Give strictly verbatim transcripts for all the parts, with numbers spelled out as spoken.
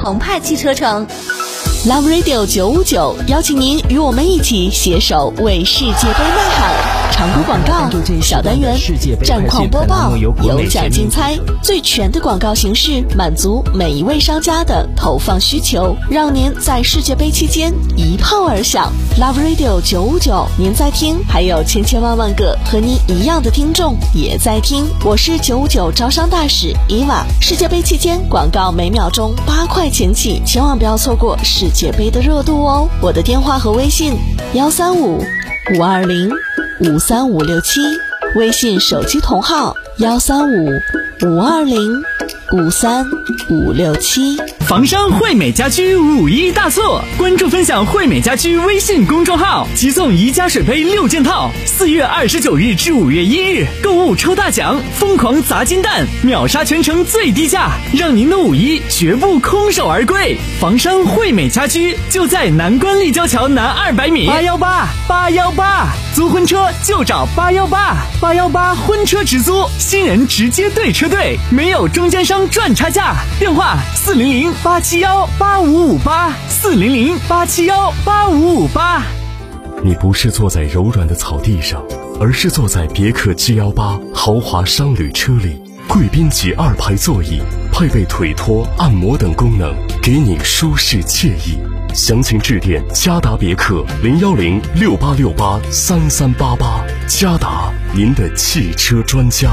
澎湃汽车城。 Love Radio 九五九邀请您与我们一起携手为世界杯呐喊。常规广告、小单元、战况播报、有奖竞猜，最全的广告形式，满足每一位商家的投放需求，让您在世界杯期间一炮而响。Love Radio 九五九，您在听，还有千千万万个和您一样的听众也在听。我是九五九招商大使伊娃。世界杯期间广告每秒钟八块钱起，千万不要错过世界杯的热度哦。我的电话和微信幺三五五二零五三五六七，微信手机同号幺三五五二零五三五六七。 房商惠美家居五一大促，关注分享惠美家居微信公众号，即送宜家水杯六件套，四月二十九日至五月一日购物抽大奖，疯狂砸金蛋，秒杀全城最低价，让您的五一绝不空手而归。房商惠美家居就在南关立交桥南二百米，八幺八八幺八，租婚车就找八幺八八幺八婚车直租，新人直接对车队，没有中间商赚差价。电话四零零八七幺八五五八，四零零八七幺八五五八。 你不是坐在柔软的草地上，而是坐在别克 G 一八 豪华商旅车里，贵宾级二排座椅，配备腿托、按摩等功能，给你舒适惬意。详情致电嘉达别克零幺零六八六八三三八八，嘉达，您的汽车专家。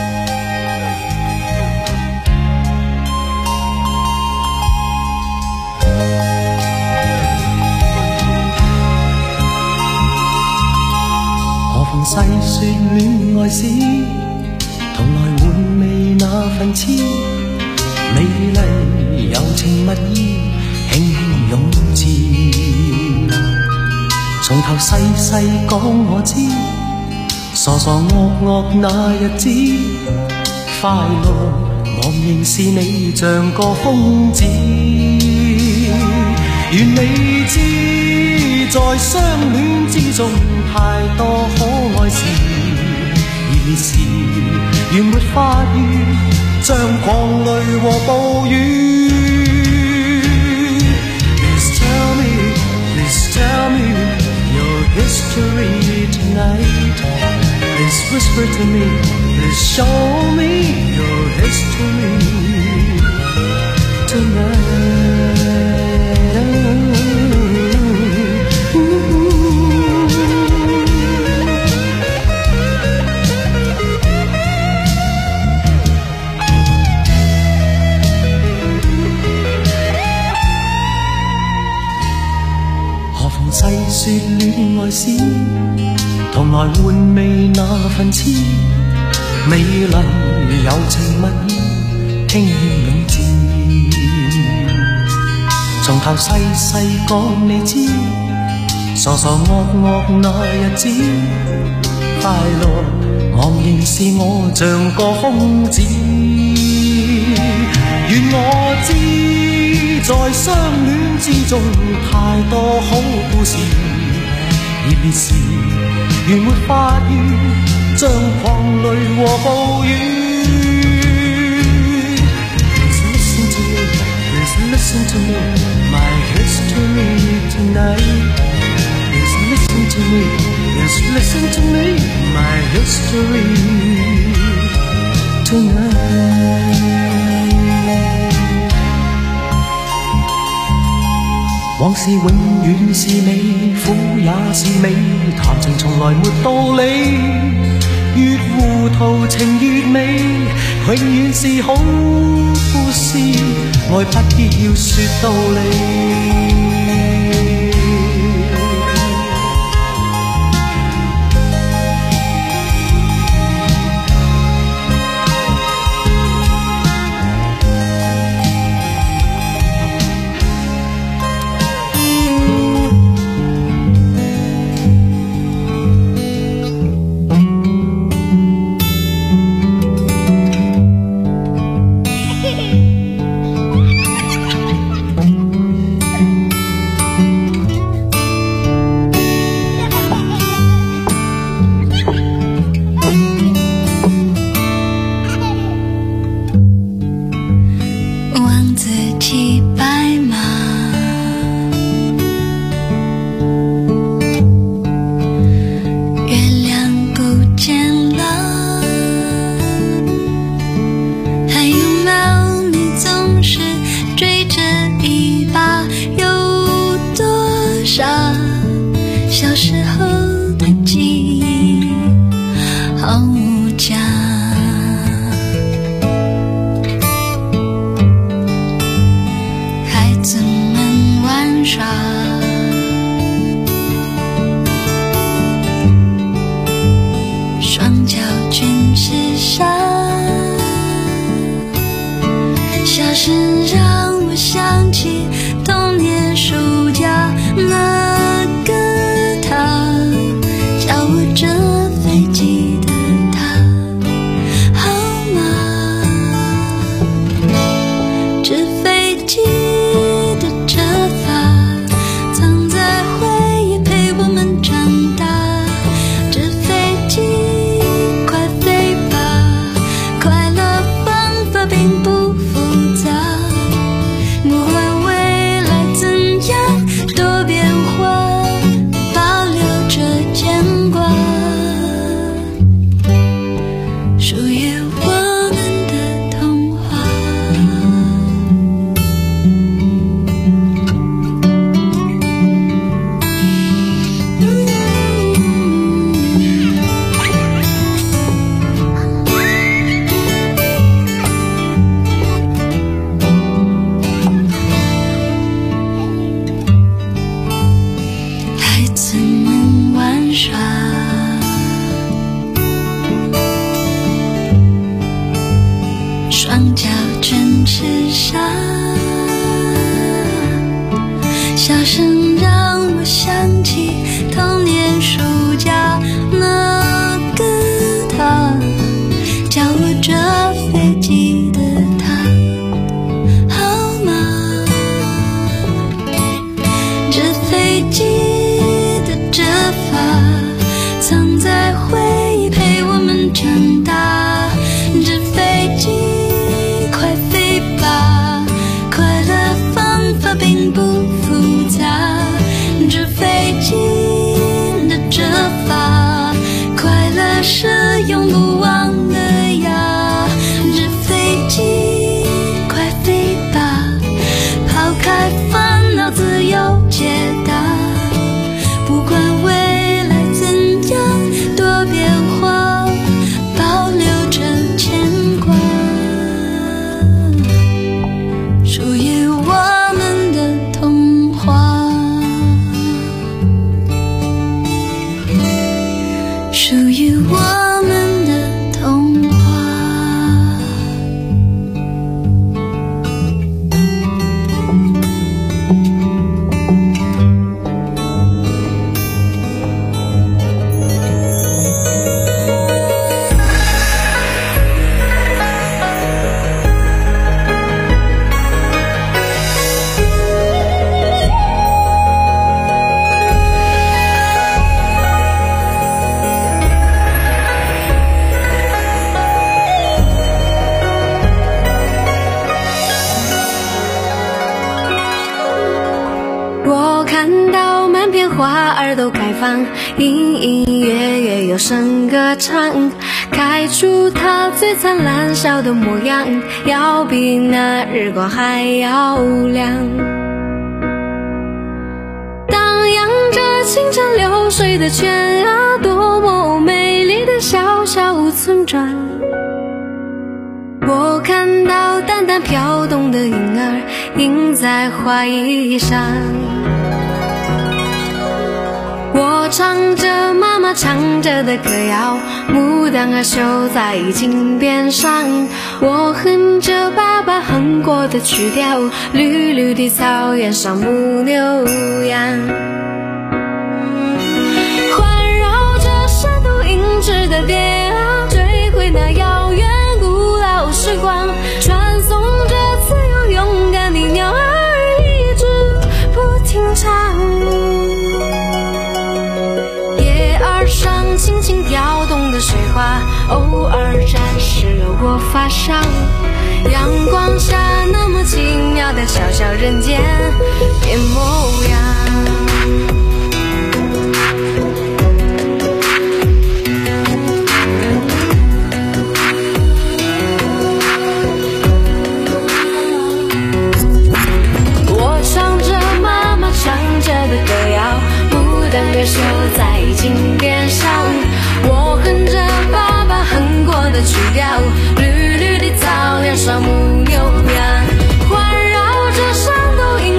何妨細說戀愛史，同來回味那份痴，美麗柔情蜜意，輕輕湧至。從頭細細講我知，傻傻惡惡那日子，快樂忘形是你像個瘋子。願你知，在相戀之中太多可愛事，熱烈時原沒法語，像狂雷和暴雨。Please tell me, please tell me your history tonight. Please whisper to me, please show me your history tonight.細說戀愛史，同來回味那份痴，美麗柔情蜜意，輕輕湧至。從頭細細講你知，傻傻惡惡那日子，快樂昂然是我像個瘋子。願我知，在相戀之中太多好故事，熱烈時原沒法語，像狂雷和暴雨。Please listen to me, please listen to me, my history tonight. Please listen to me, please listen to me, my history tonight.往事永遠是美，苦也是美，談情從來沒道理，越糊塗情越美，永遠是好故事，愛不必要說道理。 玩耍，双脚全是沙，笑声让我想起童年暑假，那个他教我折飞机的他，好吗？折飞机的折法藏在回忆陪我们长大，折飞机快飞吧，快乐方法并不复杂，不管未来怎样多变化，保留着牵挂，属于我们的童话。孩子们玩耍，双脚全是沙，笑声让我想起童年暑假，那个他教我折飞机的他，好吗？折飞机的折法藏在回忆陪我们长大，折飞机快飞吧，快乐方法并不复杂，折飞机的折法快乐是永不忘的呀，折飞机快飞吧，抛开烦恼自由解答，不管未来怎样多变化，保留着牵挂，属于我们的童话，属于我们的童话。 我看到满片花儿都开放，隐隐约约有声歌唱，开出它最灿烂笑的模样，要比那日光还要亮。荡漾着清澈流水的泉啊，多么美丽的小小村庄。我看到淡淡飘动的影儿映在花衣上，我唱着妈妈唱着的歌谣，牡丹儿绣在襟边上，我哼着爸爸哼过的曲调，绿绿的草原上牧牛羊，环绕着山头银质的蝶啊，追回那遥远古老时光，传颂着自由勇敢的鸟儿一直不停唱，叶儿上轻轻飘动的水花，偶尔展示了我发上，阳光下那么奇妙的小小人间变模样。歌手在襟边上，我哼着爸爸哼过的曲调，绿绿的草原上牧牛羊，环绕着山头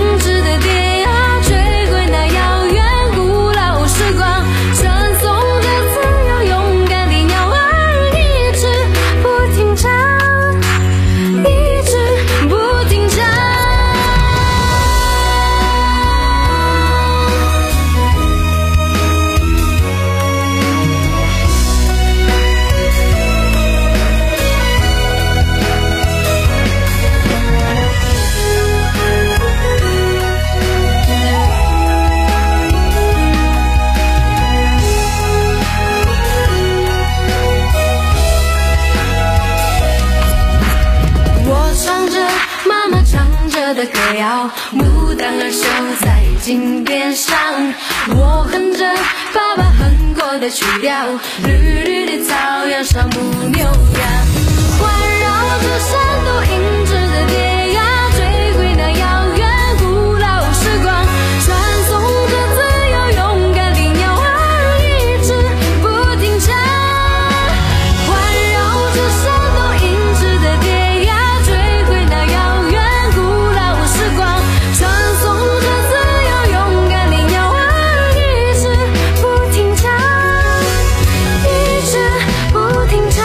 歌谣，牡丹儿绣在金边上。我哼着爸爸哼过的曲调，绿绿的草原上牧牛羊，环绕着山都映着的蝶呀，追回那遥远古老时光，传颂着自由勇敢的鸟儿一直不停唱，环绕着山都映着的蝶呀，追回那遥远古老时光，传颂着自由勇敢的鸟儿一直不停唱，一直不停唱。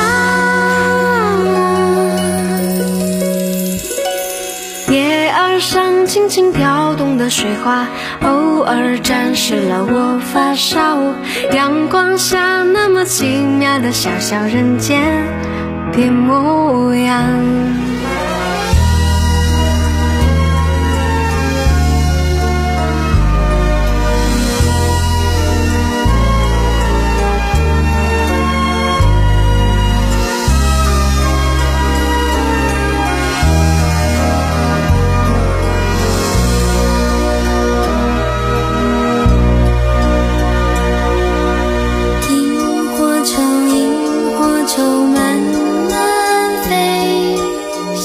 叶儿上轻轻飘动的水花，偶尔沾湿了我发梢，阳光下那么奇妙的小小人间的模样。 萤火虫，萤火虫慢慢飞，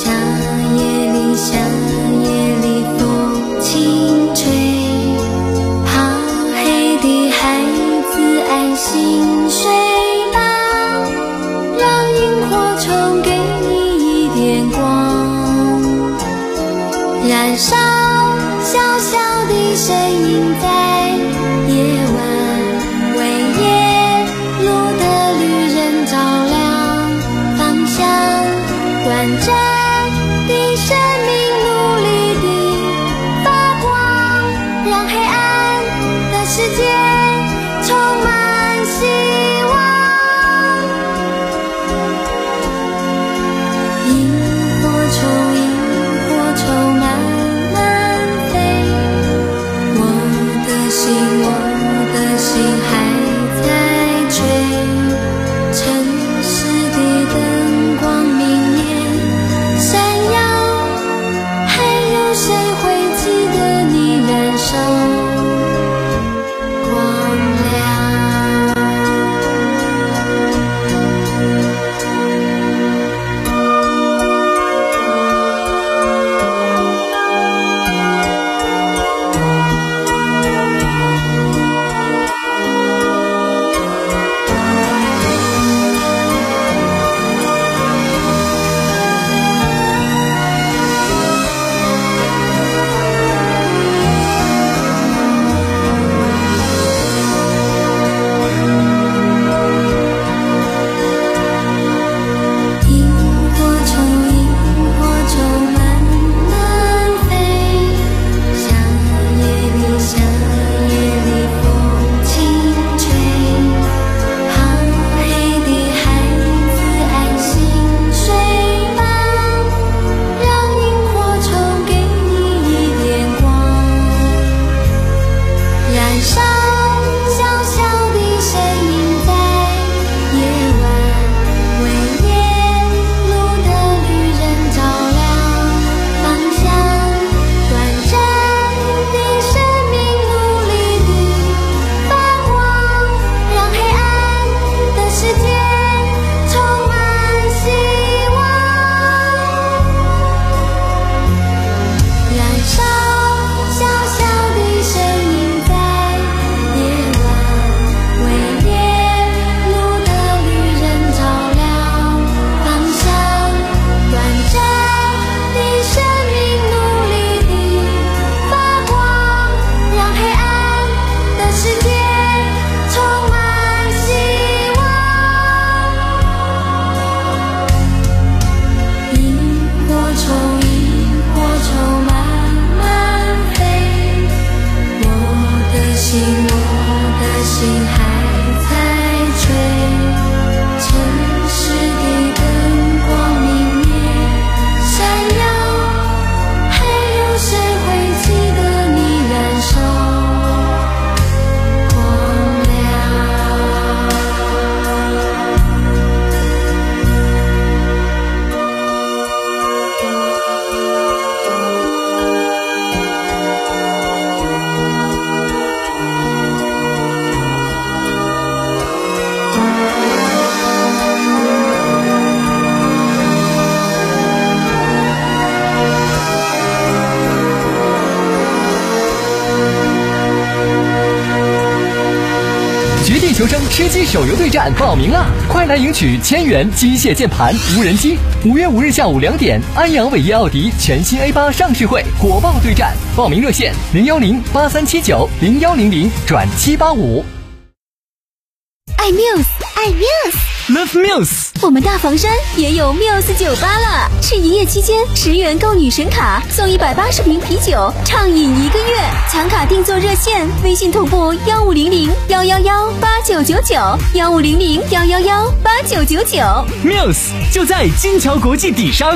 求生吃鸡手游对战报名啦！快来赢取千元机械键盘、无人机。五月五日下午两点，安阳伟业奥迪全新 A 八上市会火爆对战，报名热线零幺零八三七九零幺零零转七八五。 爱 Muse， 爱 Muse，Love Muse。 我们大房山也有 Muse 酒吧了，是营业期间十元购女神卡送一百八十瓶啤酒，畅饮一个月。抢卡定做热线，微信同步幺五零零幺幺幺八九九九幺五零零幺幺幺八九九九。 Muse 就在金桥国际底商。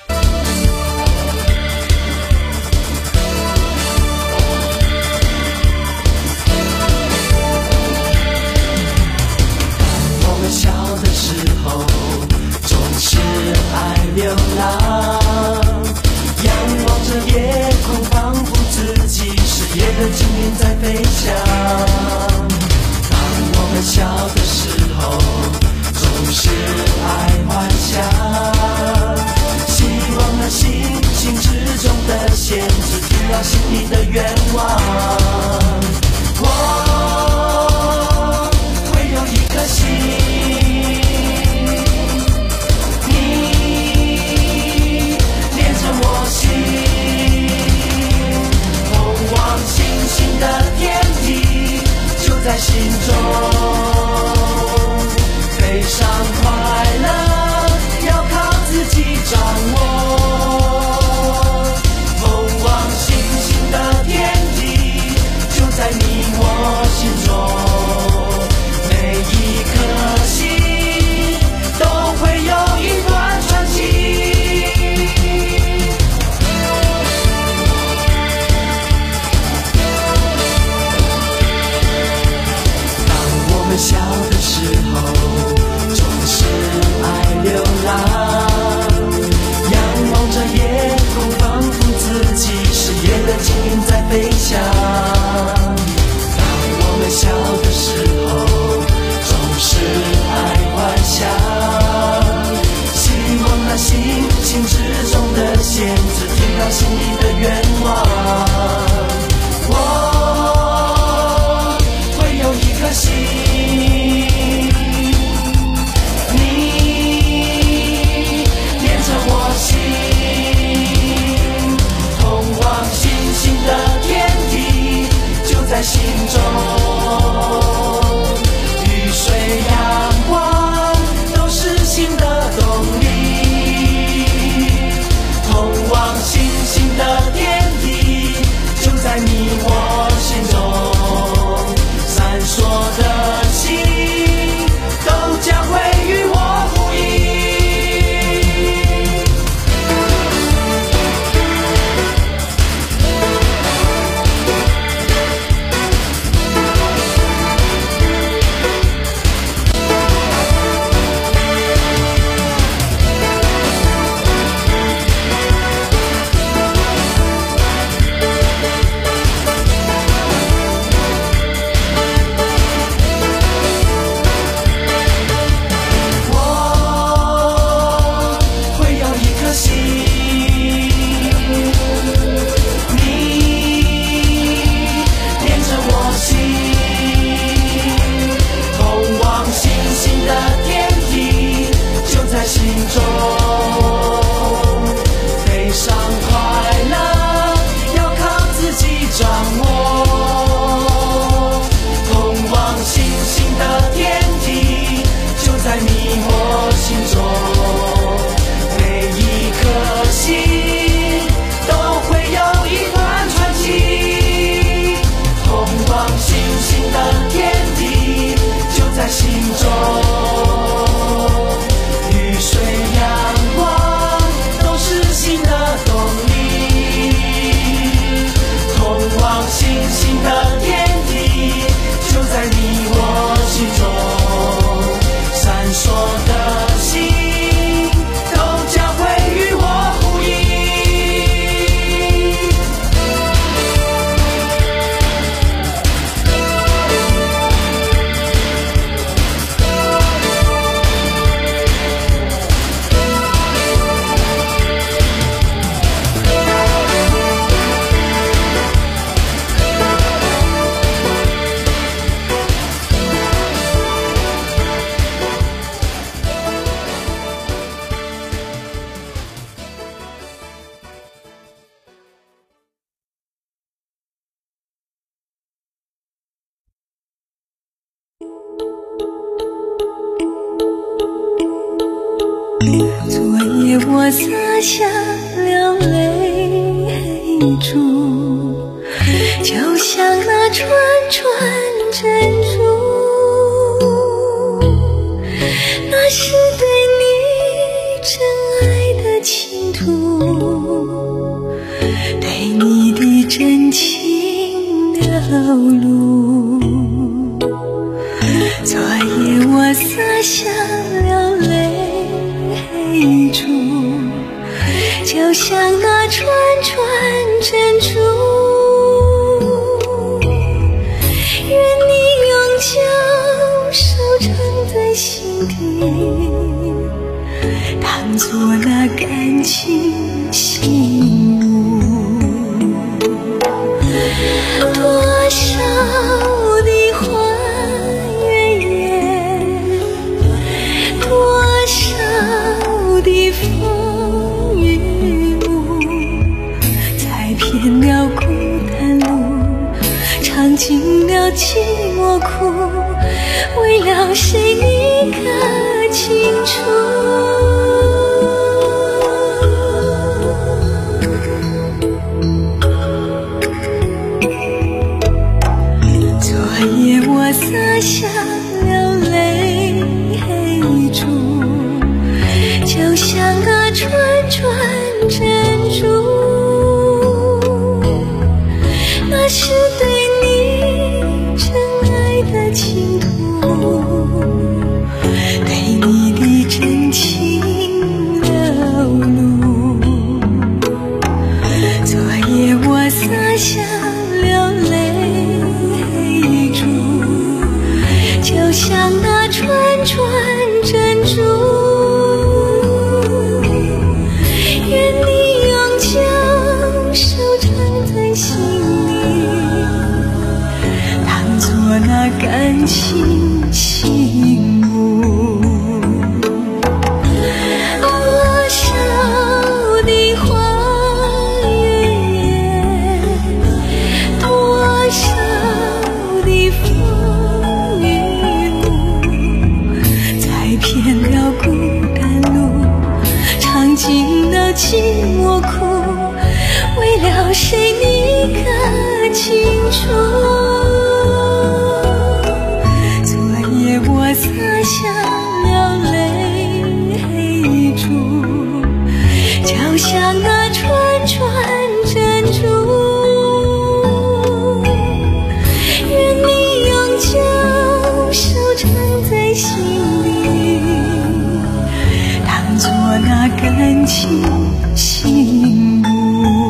小的时候总是爱流浪，仰望着夜空，仿佛自己是夜的精灵在飞翔。当我们小的时候总是爱幻想，希望那星星之中的仙子听到心里的愿望。我会有一颗心，在心中，悲伤快乐要靠自己掌握。通往星星的天地就在你我心中，每一颗心都会有一段传奇。小的时候总是爱流浪，仰望着夜空，仿佛自己是夜的精灵在飞翔。当我们小的时候总是爱幻想，希望那星星之中的仙子听到心里的愿望。我会有一颗心，在心中，雨水阳光都是心的动力，通往星星的天地就在你我心中，闪烁的心都将会与我呼应。 昨夜我洒下了泪珠，就像那串串珍珠，那是对你真爱的倾吐，对你的真情流露。昨夜我洒下了泪珠，就像那串串珍珠，愿你永久收藏在心底，当作那感情信物。多少的花月夜，多少的风雨雾，踩遍了孤单路，尝尽了寂寞苦，为了谁你可清楚。昨夜我洒下了泪珠，就像那串串珍珠，那是对你真爱的倾吐，对你的真情流露。昨夜我洒下了泪珠，就像那串串珍珠，愿你永久收藏在心里，当作那感情信物。多少的花月夜，多少的风雨雾，踩遍了孤单路，尝尽了寂寞苦，为了谁你可清楚。昨夜我洒下了泪珠，就像那串串珍珠，愿你永久收藏在心里，当作那感情信物。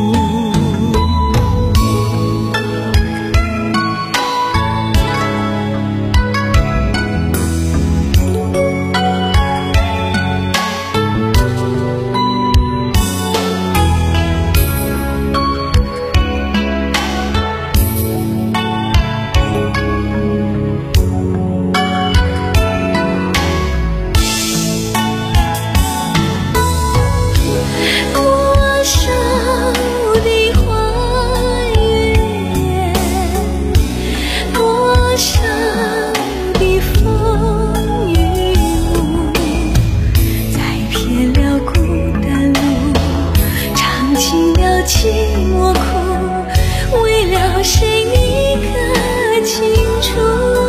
多少的花月，多少的风雨雾，踩遍了孤单路，尝尽了寂寞苦，为了谁你可清楚。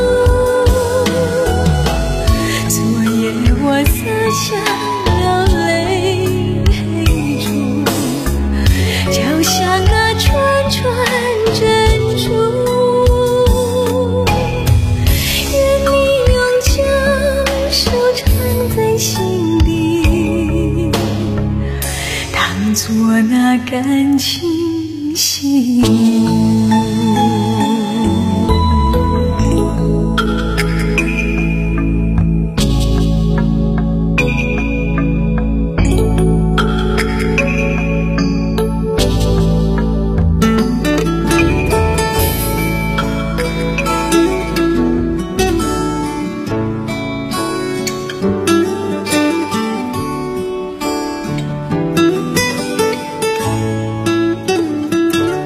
昨夜我洒下了泪珠，就像那串串珍珠，愿你永久收藏在心底，当作那感情信物。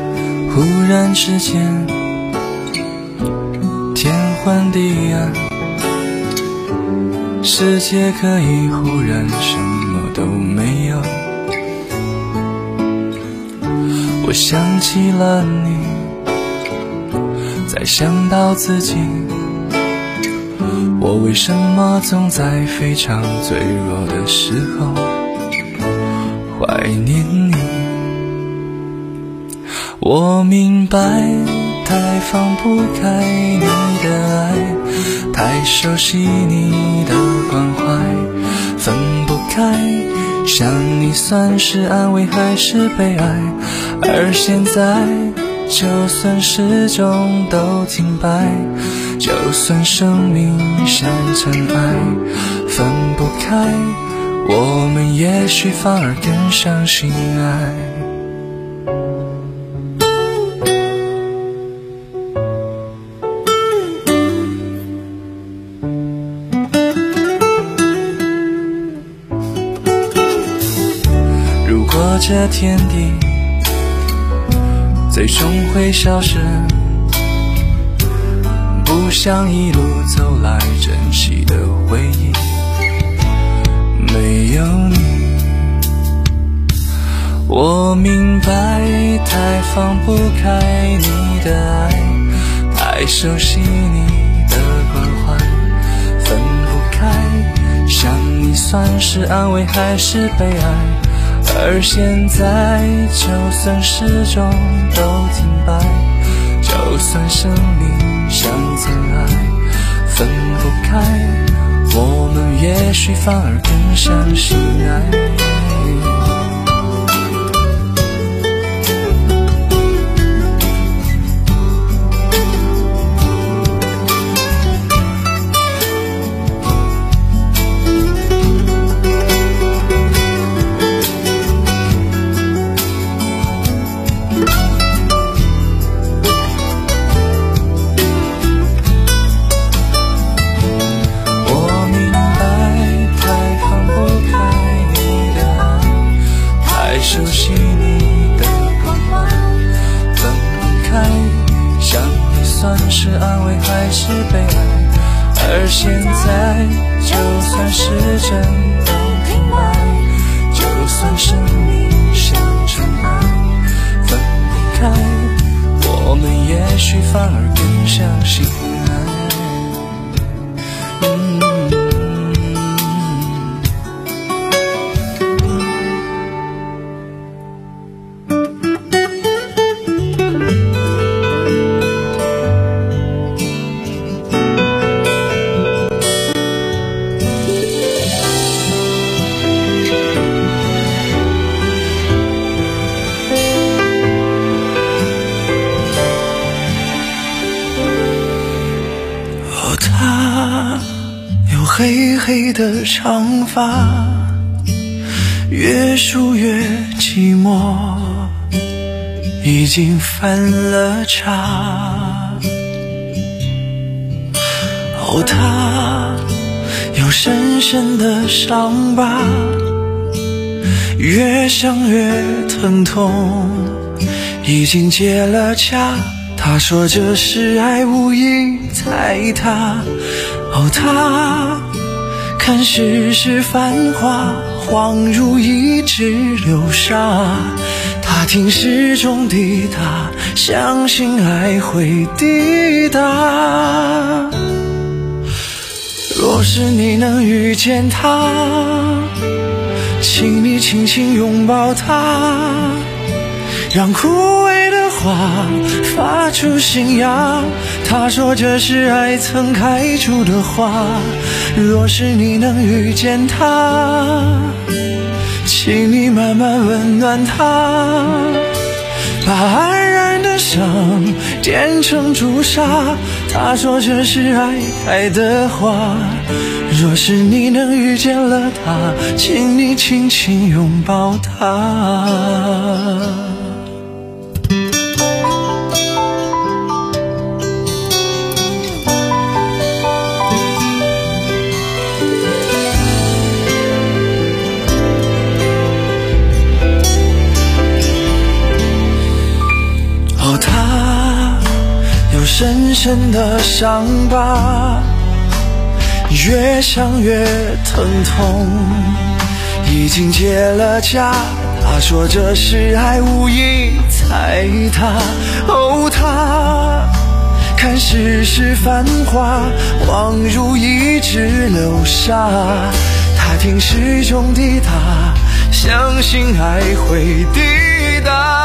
忽然之间，天昏地暗， 世界可以忽然什么都没有。我想起了你，再想到自己，我为什么总在非常脆弱的时候怀念你？我明白，太放不开你的爱，太熟悉你的关怀，分不开，想你算是安慰还是悲哀？而现在，就算始终都停摆，就算生命像尘埃，分不开，我们也许反而更相信爱。如果这天地最终会消失，不想一路走来珍惜的回忆，没有你。我明白，太放不开你的爱，太熟悉你的关怀，分不开，想你算是安慰还是悲哀？而现在，就算始终都停摆，就算生命像尘埃，分不开，我们也许反而更相信爱。熟悉你的关怀，分不开，想你算是安慰还是悲哀？而现在，就算时针都停摆，就算生命像尘埃，分不开，我们也许反而更相信爱。嗯黑黑的长发，越梳越寂寞，已经翻了叉。哦，他有深深的伤疤，越想越疼痛，已经结了痂。他说这是爱，无意踩踏。哦，他看世事繁华，恍如一指流沙。他听时钟滴答，相信爱会抵达。若是你能遇见他，请你轻轻拥抱他，让枯萎的花发出新芽。他说这是爱曾开出的花。若是你能遇见他，请你慢慢温暖他，把安然的伤点成朱砂。他说这是爱开的花。若是你能遇见了他，请你轻轻拥抱他。深深的伤疤， 越想越疼痛。已经结了痂，他说这是爱，无意踩踏。哦，他看世事繁华，恍如一直流沙。他听时钟滴答，相信爱会抵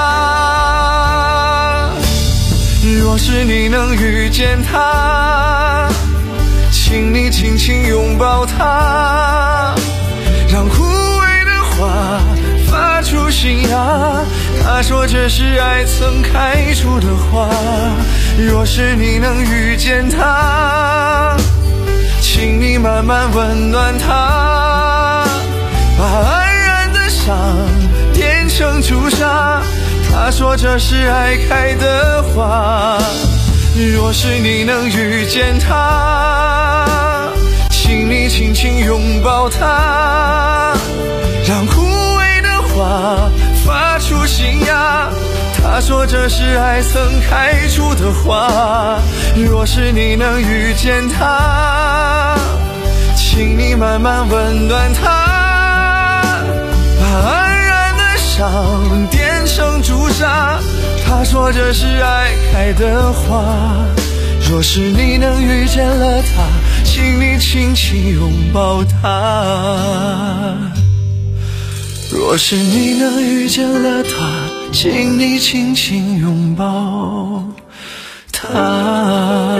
达。若是你能遇见他，请你轻轻拥抱他，让枯萎的花发出新芽。他说这是爱曾开出的花。若是你能遇见他，请你慢慢温暖他，把安然的伤点成朱砂。他说这是爱开的花。若是你能遇见他，请你轻轻拥抱他，让枯萎的花发出新芽。他说这是爱曾开出的花。若是你能遇见他，请你慢慢温暖他，把安然的伤点成朱砂。他说这是爱开的花。若是你能遇见了他，请你轻轻拥抱他。若是你能遇见了他，请你轻轻拥抱他。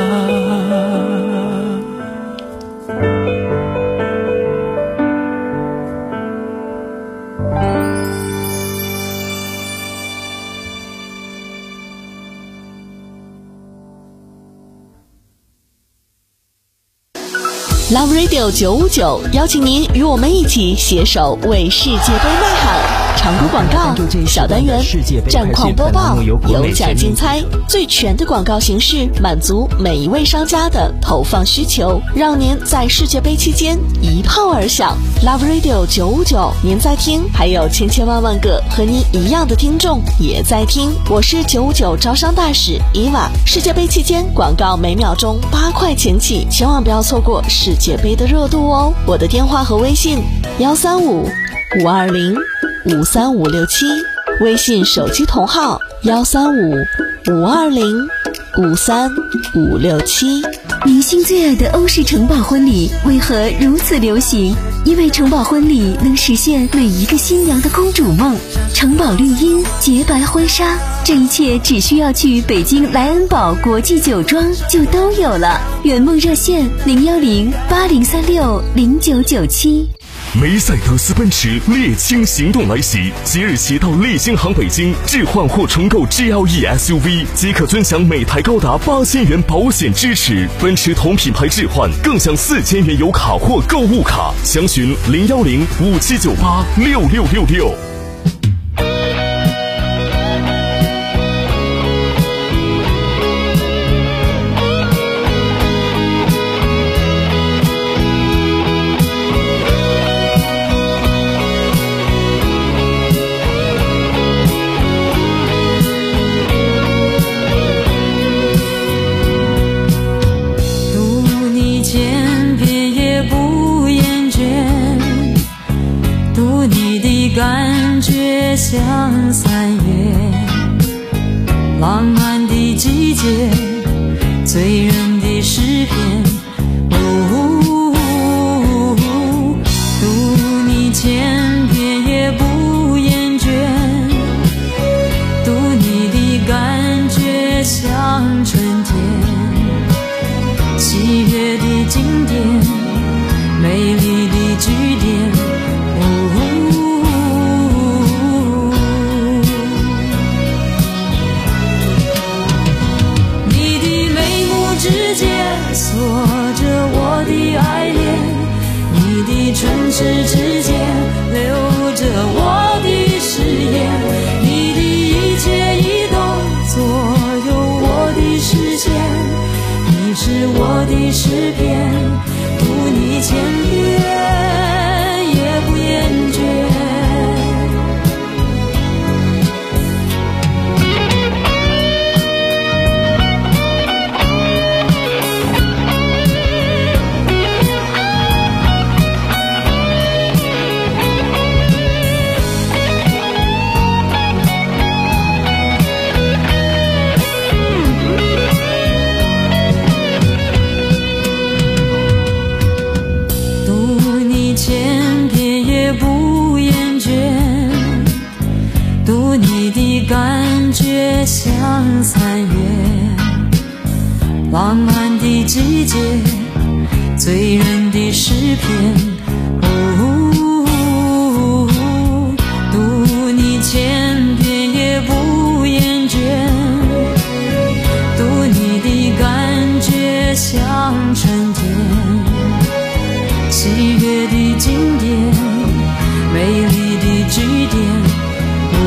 Love Radio 九五九邀请您与我们一起携手为世界杯呐喊。常规广告小单元，战况播报，有奖竞猜，最全的广告形式，满足每一位商家的投放需求，让您在世界杯期间一炮而响。Love Radio 九五九，您在听，还有千千万万个和您一样的听众也在听。我是九五九招商大使伊娃。世界杯期间广告每秒钟八块钱起，千万不要错过世界杯的热度哦。我的电话和微信幺三五五二零五三五六七，微信手机同号幺三五五二零五三五六七。 明星最爱的欧式城堡婚礼为何如此流行？因为城堡婚礼能实现每一个新娘的公主梦。城堡绿茵，洁白婚纱，这一切只需要去北京莱恩堡国际酒庄就都有了。圆梦热线零幺零八零三六零九九七。 梅赛德斯奔驰猎青行动来袭，即日起到猎星行北京置换或重购 G L E S U V 即可尊享每台高达八千元保险支持。奔驰同品牌置换更享四千元油卡或购物卡。详询零幺零五七九八六六六六。 感觉像三月浪漫的季节，醉人的诗篇。哦，读你千遍也不厌倦，读你的感觉像春天，七月的经典，美丽的句点。锁着我的爱恋，你的唇齿之间留着我的誓言，你的一切移动左右我的视线，你是我的诗篇，读你千遍也不厌倦。 月，浪漫的季节，醉人的诗篇。哦，读你千遍也不厌倦，读你的感觉像春天，喜悦的经典，美丽的句点。哦，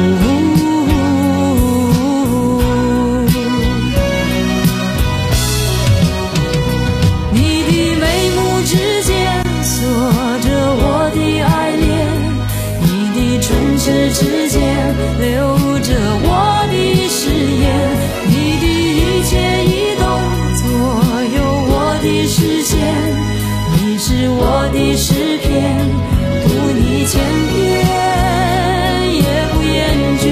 你的眉目之间锁着我的爱恋，你的唇齿之间留着我的誓言，你的一切一动左右我的视线，你是我的诗篇，读你千遍也不厌倦。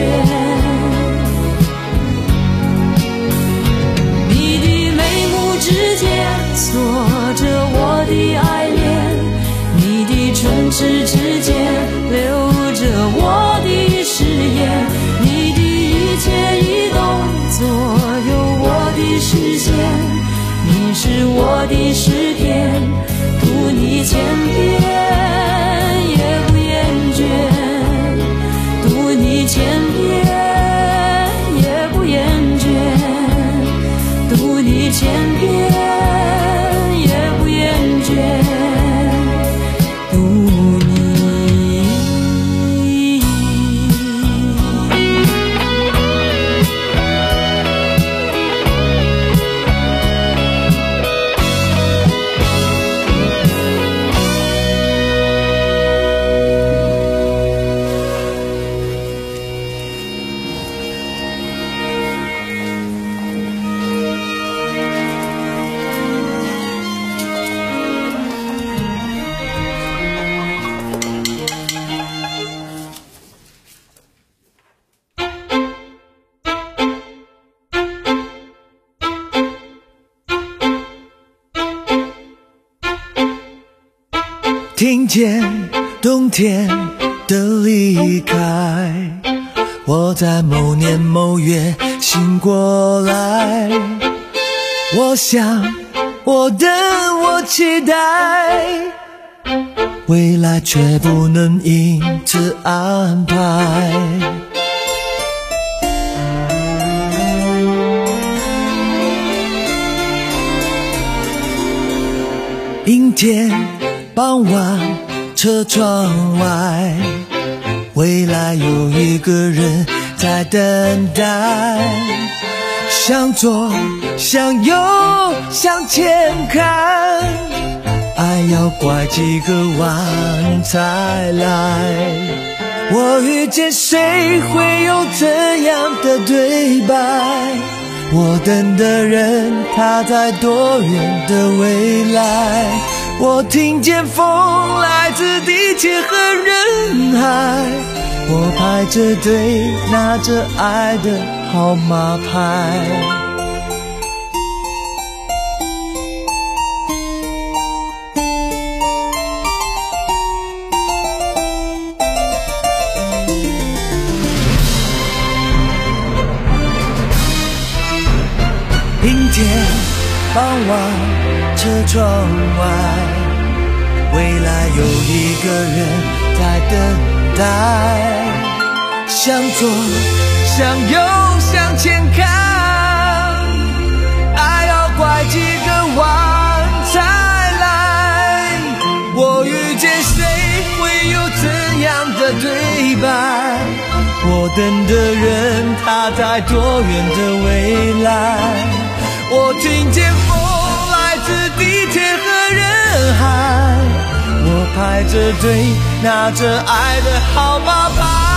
你的眉目之间锁着我的爱恋，你的唇齿之间留着我的誓言，你的一切一动左右我的视线，你是我的诗篇，读你千遍也不厌倦，读你千遍也不厌倦，读你千遍也不厌倦，读你。 听见冬天的离开，我在某年某月醒过来，我想我等我期待，未来却不能因此安排。阴天傍晚，车窗外，未来有一个人在等待，向左向右向前看，爱要拐几个弯才来。我遇见谁会有怎样的对白，我等的人他在多远的未来，我听见风来自地铁和人海，我排着队拿着爱的号码牌。阴天傍晚，车窗外，未来有一个人在等待，向左向右向前看，爱要拐几个弯才来。我遇见谁会有怎样的对白，我等的人他在多远的未来，我听见风来自地铁和人海，我排着队拿着爱的号码牌。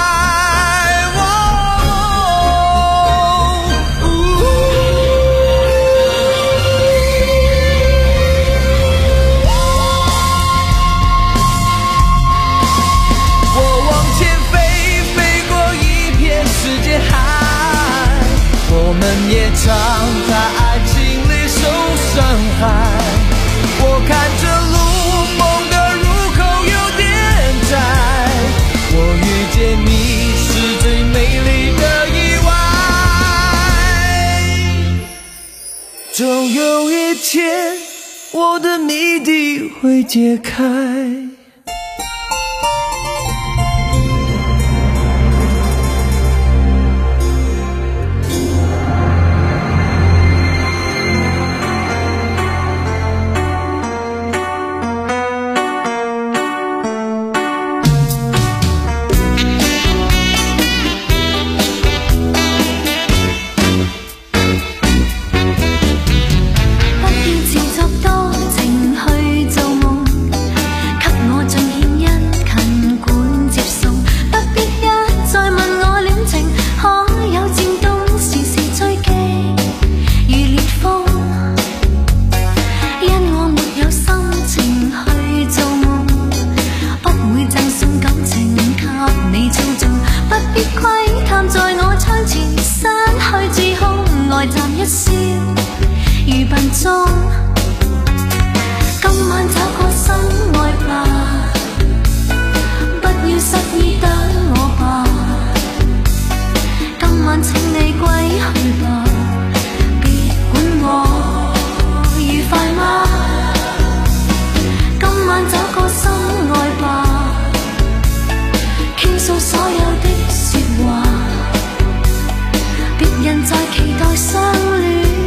我往前飞，飞过一片世界海，我们也常在爱情里受伤害。我看着路，梦的入口有点窄，我遇总有一天我的谜底会解开。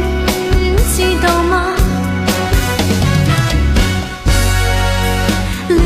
路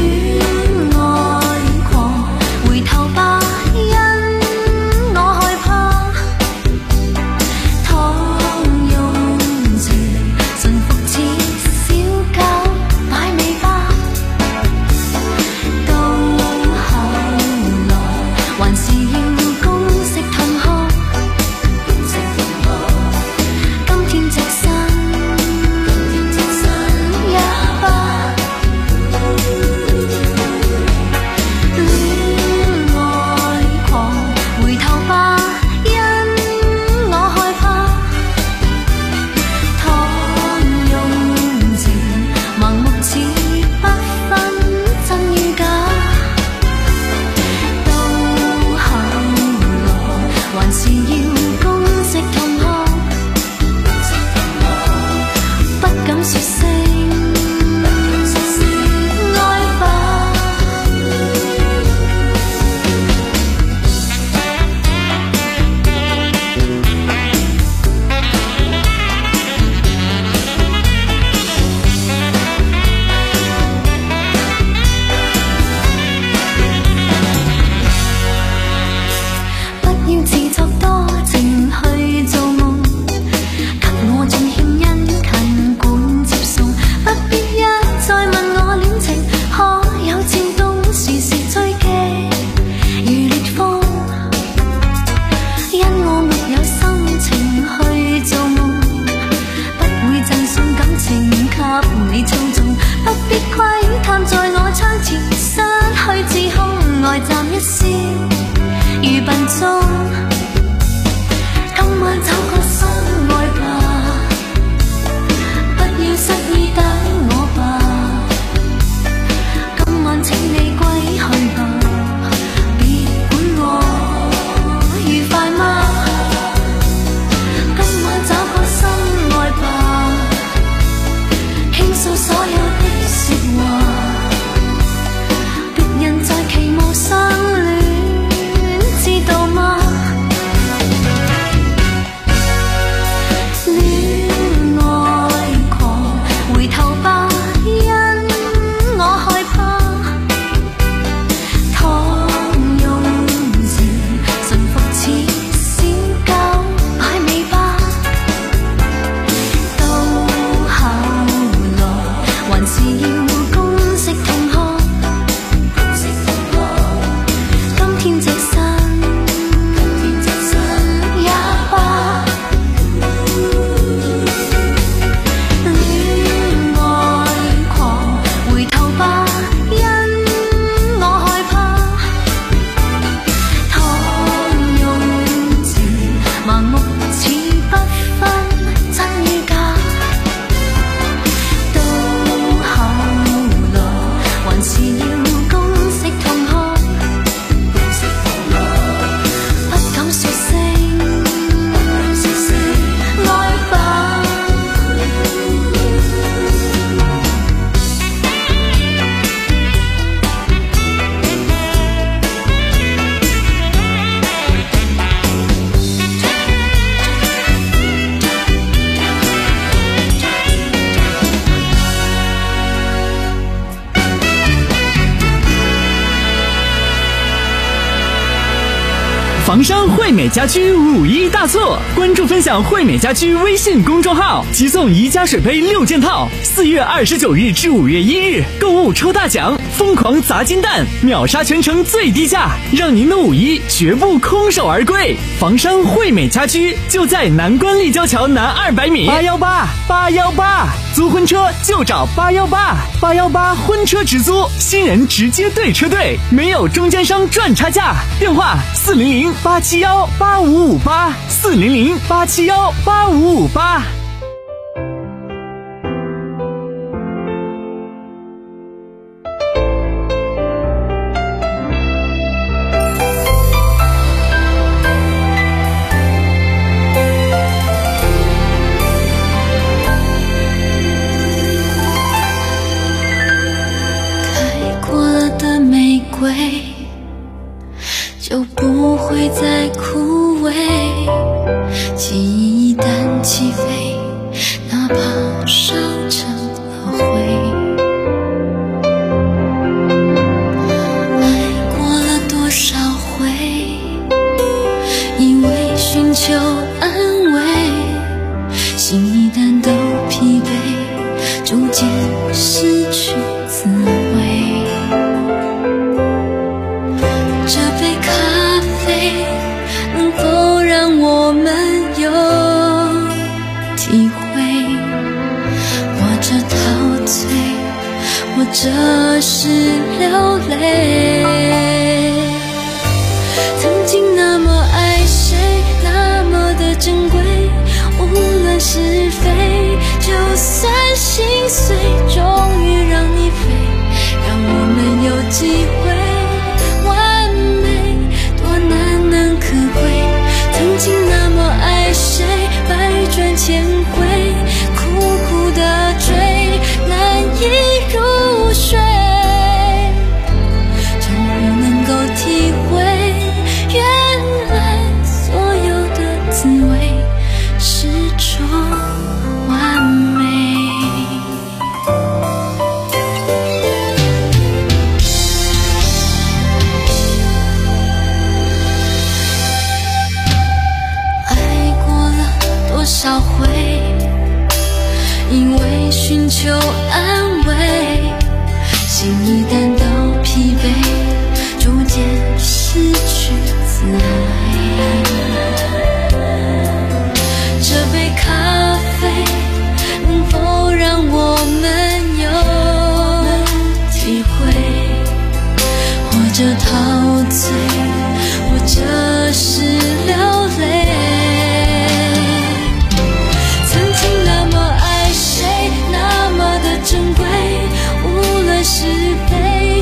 房商惠美家居五一大促，关注分享惠美家居微信公众号，即送宜家水杯六件套。四月二十九日至五月一日，购物抽大奖，疯狂砸金蛋，秒杀全城最低价，让您的五一绝不空手而归。房商惠美家居就在南关立交桥南二百米。八幺八八幺八，租婚车就找八幺八八幺八婚车直租，新人直接对车队，没有中间商赚差价。电话四零零八七幺八五五八，四零零八七幺八五五八。 就不会再枯萎，记忆一旦起飞，哪怕烧成了灰。爱过了多少回，以为寻求安慰，心一旦都疲惫，逐渐失去滋味。这杯咖啡能否让我们有体会，或者陶醉，或者是流泪。曾经那么爱谁，那么的珍贵，无论是非，就算心碎，终于让你飞，让我们有机会转千回，苦苦的追，难以入睡，终于能够体会，原来所有的滋味是种完美。多少回，因为寻求安慰，心一旦都疲惫，逐渐失去滋味。这杯咖啡能否让我们有体会，或者陶醉，或者是流泪。珍贵，无论是非，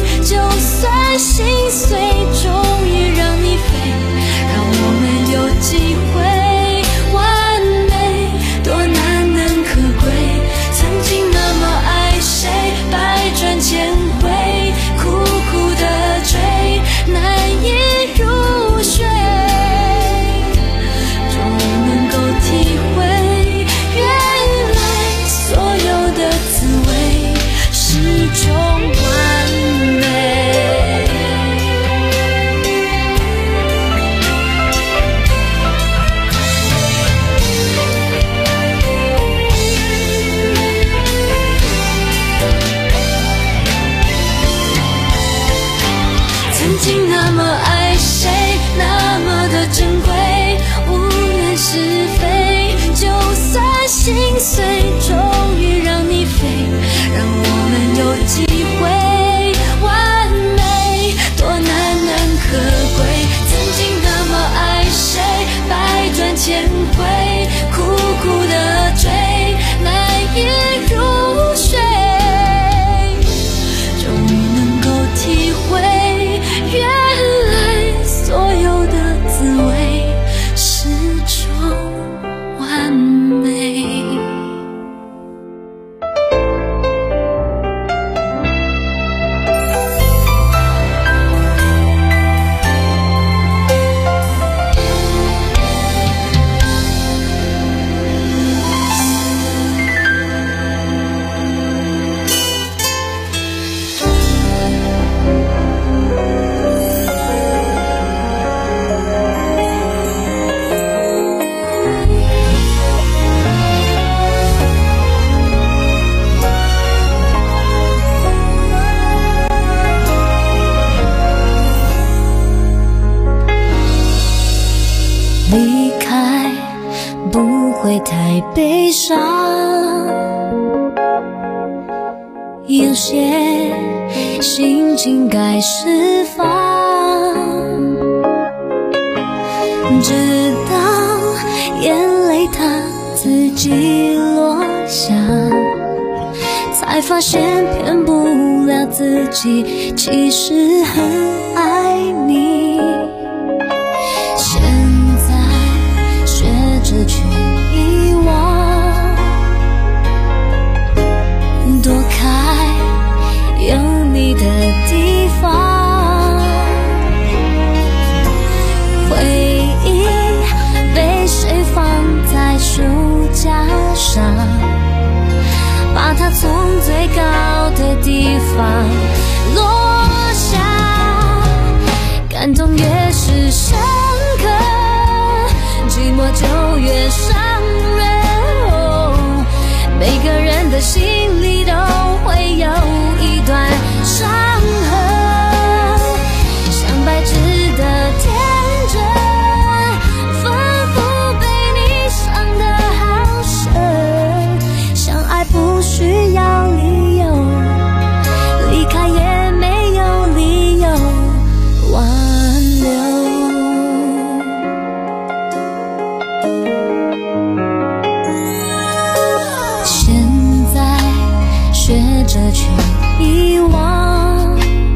有些心情该释放，直到眼泪它自己落下，才发现骗不了自己，其实很爱你。现在学着去遗忘，躲开有你的地方，回忆被谁放在书架上，把它从最高的地方落下，感动越是深刻，寂寞就越伤人。哦，每个人的心里都会有一段伤痕，像白纸的天真，反复被你伤得好深。相爱不需要理由，离开也没有理由挽留。现在学着去遗忘，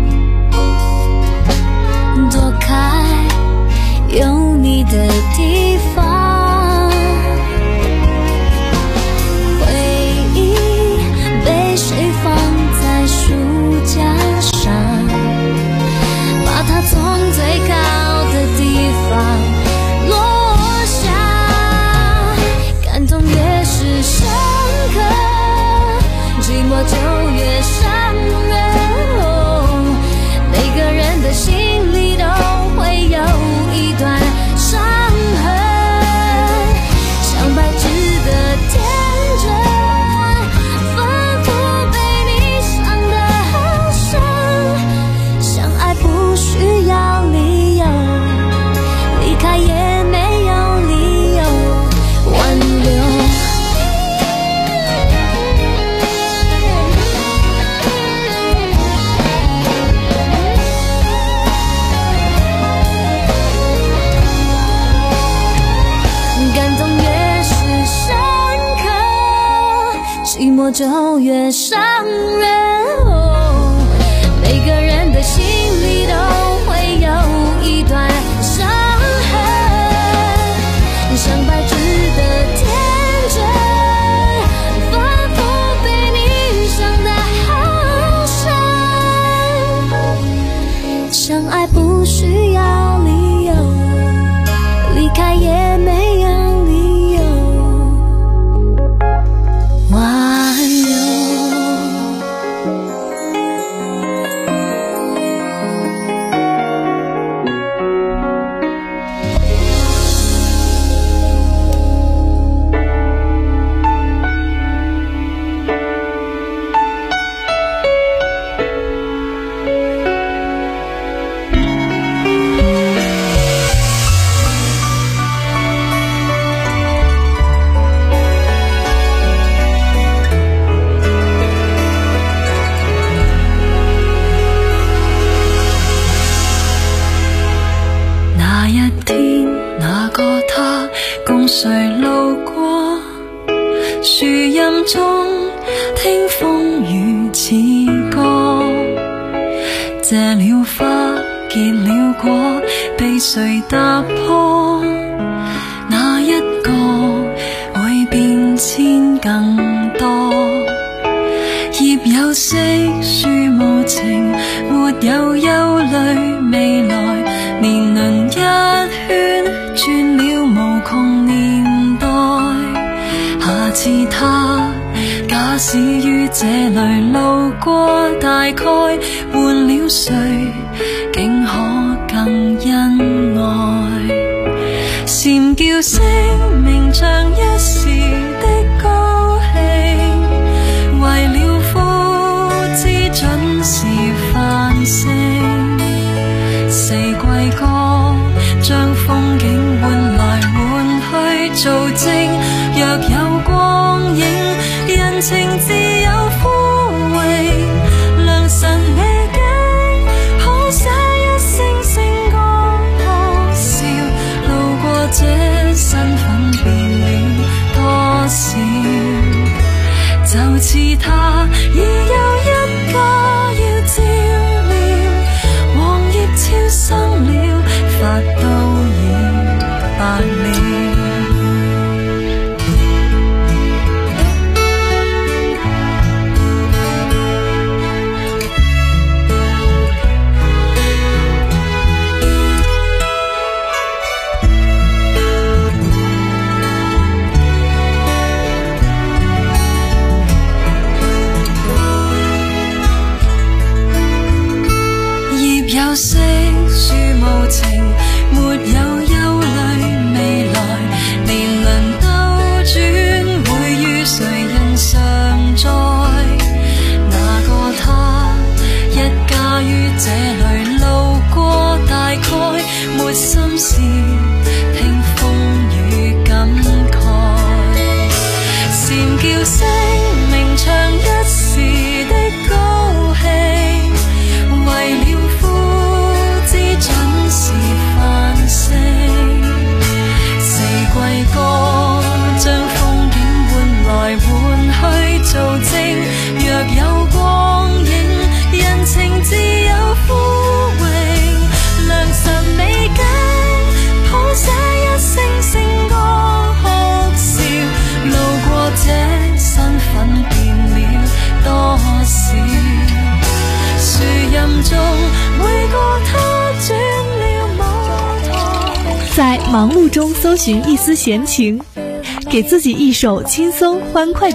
躲开有你的地方，回忆被谁放在书架上，把它从最高的地方落下，感动越是深刻，寂寞就越伤人。哦，每个人的心里都会有一段伤痕，像白纸的天真，反复被你伤得好深。相爱不需要理由，离开也没有理由挽留。感动越是深刻，寂寞就越伤人。哦，每个人的心里都会有一段伤痕，像白纸的天真，反复被你伤得好深。相爱不需要理由，离开也没有理由挽留。 那一天，那個他共誰路過？樹蔭中聽風雨似歌，謝了花結了果，被誰踏破？那一個會變遷更多，葉有色，樹無情，沒有憂慮未來，年輪一圈轉了無窮年代。下次他假使於這裡路過，大概換了誰，竟可更恩愛。蟬叫聲鳴像一時的高興，為了夫知準時繁盛。四季歌將風景換來換去做證，若有光影，人情自有枯榮。 就似他已有一家要照料，黃葉超生了，發都已白了。有色樹無情，沒有憂慮未來，年輪兜轉，會與誰人常在？那個他，一家於這裡路過，大概沒心事，聽風雨感慨。蟬叫聲鳴唱一時的高興，為了準時繁盛，四季歌將風景換來換去做證。若有光影，人情自有枯榮。良辰美景，譜寫一聲聲歌哭笑。路過這身份變了多少？樹蔭中每個他。 在忙碌中搜寻一丝闲情，给自己一首轻松欢快的